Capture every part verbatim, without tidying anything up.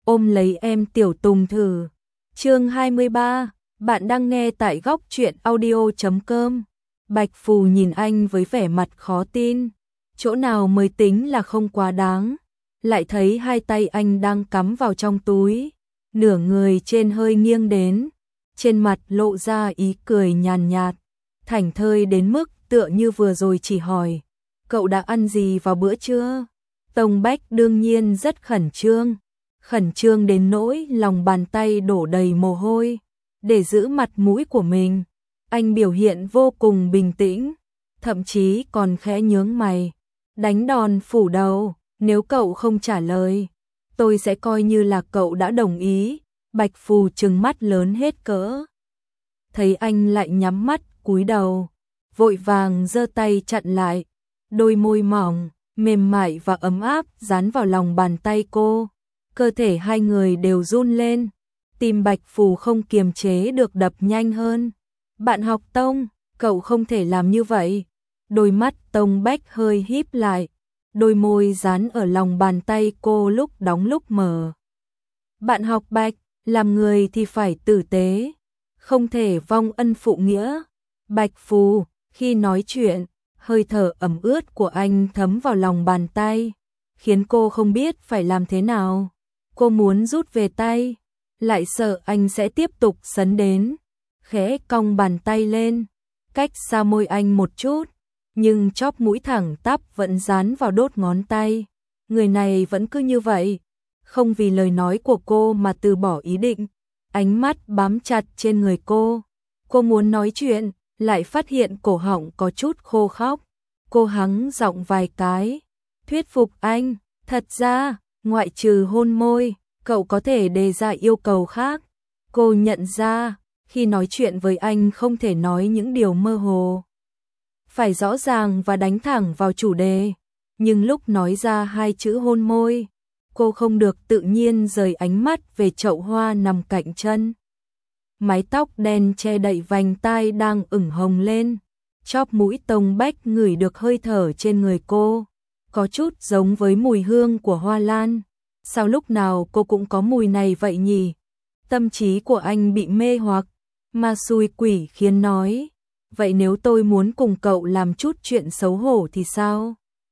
ôm lấy em Tiểu Tùng thử. Chương hai mươi ba, bạn đang nghe tại góc truyện audio chấm com. Bạch Phù nhìn anh với vẻ mặt khó tin, chỗ nào mới tính là không quá đáng, lại thấy hai tay anh đang cắm vào trong túi, nửa người trên hơi nghiêng đến, trên mặt lộ ra ý cười nhàn nhạt, thảnh thơi đến mức tựa như vừa rồi chỉ hỏi, cậu đã ăn gì vào bữa trưa? Tông Bách đương nhiên rất khẩn trương, khẩn trương đến nỗi lòng bàn tay đổ đầy mồ hôi, để giữ mặt mũi của mình. Anh biểu hiện vô cùng bình tĩnh, thậm chí còn khẽ nhướng mày, đánh đòn phủ đầu, nếu cậu không trả lời, tôi sẽ coi như là cậu đã đồng ý. Bạch Phù trừng mắt lớn hết cỡ. Thấy anh lại nhắm mắt, cúi đầu, vội vàng giơ tay chặn lại, đôi môi mỏng, mềm mại và ấm áp dán vào lòng bàn tay cô. Cơ thể hai người đều run lên, tim Bạch Phù không kiềm chế được đập nhanh hơn. Bạn học Tông, cậu không thể làm như vậy. Đôi mắt Tông Bách hơi híp lại, đôi môi dán ở lòng bàn tay cô lúc đóng lúc mở. Bạn học Bạch, làm người thì phải tử tế, không thể vong ân phụ nghĩa. Bạch Phù, khi nói chuyện, hơi thở ẩm ướt của anh thấm vào lòng bàn tay, khiến cô không biết phải làm thế nào. Cô muốn rút về tay, lại sợ anh sẽ tiếp tục sấn đến, khẽ cong bàn tay lên, cách xa môi anh một chút, nhưng chóp mũi thẳng tắp vẫn dán vào đốt ngón tay. Người này vẫn cứ như vậy, không vì lời nói của cô mà từ bỏ ý định. Ánh mắt bám chặt trên người cô. Cô muốn nói chuyện, lại phát hiện cổ họng có chút khô khốc. Cô hắng giọng vài cái, thuyết phục anh, thật ra, ngoại trừ hôn môi, cậu có thể đề ra yêu cầu khác. Cô nhận ra, khi nói chuyện với anh không thể nói những điều mơ hồ, phải rõ ràng và đánh thẳng vào chủ đề. Nhưng lúc nói ra hai chữ hôn môi, cô không được tự nhiên rời ánh mắt về chậu hoa nằm cạnh chân. Mái tóc đen che đậy vành tai đang ửng hồng lên, chóp mũi Tông Bách ngửi được hơi thở trên người cô, có chút giống với mùi hương của hoa lan. Sao lúc nào cô cũng có mùi này vậy nhỉ? Tâm trí của anh bị mê hoặc, ma xui quỷ khiến nói, vậy nếu tôi muốn cùng cậu làm chút chuyện xấu hổ thì sao?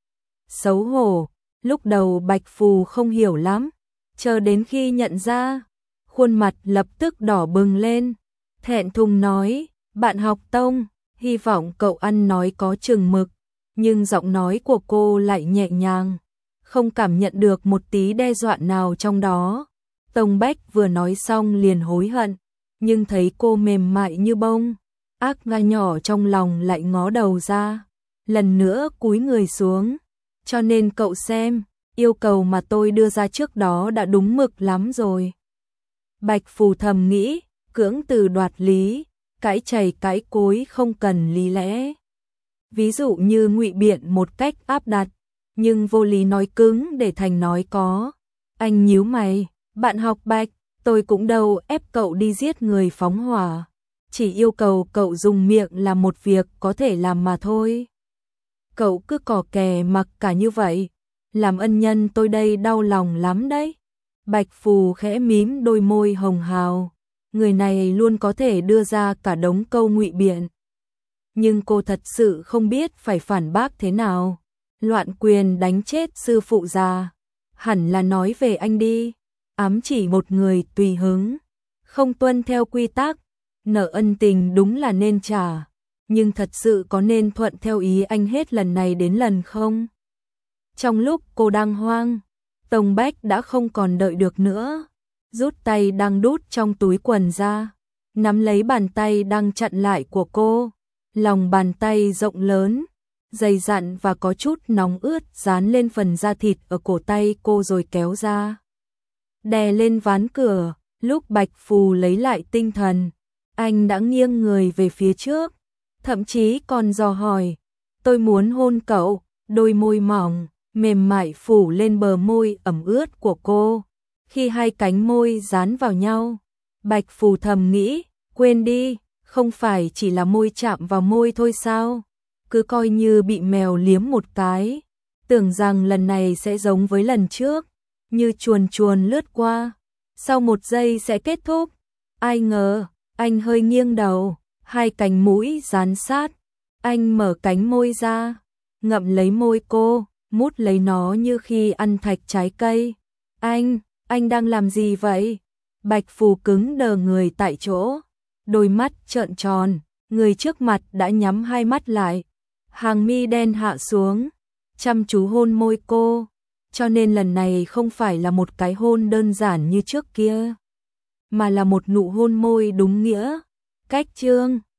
Xấu hổ? Lúc đầu Bạch Phù không hiểu lắm, chờ đến khi nhận ra, khuôn mặt lập tức đỏ bừng lên, thẹn thùng nói, bạn học Tông, hy vọng cậu ăn nói có chừng mực, nhưng giọng nói của cô lại nhẹ nhàng, không cảm nhận được một tí đe dọa nào trong đó. Tông Bách vừa nói xong liền hối hận, nhưng thấy cô mềm mại như bông, ác nga nhỏ trong lòng lại ngó đầu ra, lần nữa cúi người xuống. Cho nên cậu xem, yêu cầu mà tôi đưa ra trước đó đã đúng mực lắm rồi. Bạch Phù thầm nghĩ, cưỡng từ đoạt lý, cãi chày cãi cối không cần lý lẽ. Ví dụ như ngụy biện một cách áp đặt, nhưng vô lý nói cứng để thành nói có. Anh nhíu mày, bạn học Bạch, tôi cũng đâu ép cậu đi giết người phóng hỏa, chỉ yêu cầu cậu dùng miệng làm một việc có thể làm mà thôi. Cậu cứ cò kè mặc cả như vậy, làm ân nhân tôi đây đau lòng lắm đấy. Bạch Phù khẽ mím đôi môi hồng hào, người này luôn có thể đưa ra cả đống câu ngụy biện. Nhưng cô thật sự không biết phải phản bác thế nào. Loạn quyền đánh chết sư phụ già, hẳn là nói về anh đi, ám chỉ một người tùy hứng, không tuân theo quy tắc, nợ ân tình đúng là nên trả. Nhưng thật sự có nên thuận theo ý anh hết lần này đến lần không? Trong lúc cô đang hoang, Tông Bách đã không còn đợi được nữa, rút tay đang đút trong túi quần ra, nắm lấy bàn tay đang chặn lại của cô, lòng bàn tay rộng lớn, dày dặn và có chút nóng ướt dán lên phần da thịt ở cổ tay cô rồi kéo ra, đè lên ván cửa. Lúc Bạch Phù lấy lại tinh thần, anh đã nghiêng người về phía trước, thậm chí còn dò hỏi, tôi muốn hôn cậu. Đôi môi mỏng, mềm mại phủ lên bờ môi ẩm ướt của cô. Khi hai cánh môi dán vào nhau, Bạch Phù thầm nghĩ, quên đi, không phải chỉ là môi chạm vào môi thôi sao? Cứ coi như bị mèo liếm một cái, tưởng rằng lần này sẽ giống với lần trước, như chuồn chuồn lướt qua, sau một giây sẽ kết thúc. Ai ngờ, anh hơi nghiêng đầu, hai cánh mũi dán sát. Anh mở cánh môi ra, ngậm lấy môi cô, mút lấy nó như khi ăn thạch trái cây. Anh, anh đang làm gì vậy? Bạch Phù cứng đờ người tại chỗ, đôi mắt trợn tròn, người trước mặt đã nhắm hai mắt lại. Hàng mi đen hạ xuống, chăm chú hôn môi cô, cho nên lần này không phải là một cái hôn đơn giản như trước kia, mà là một nụ hôn môi đúng nghĩa. Cách chương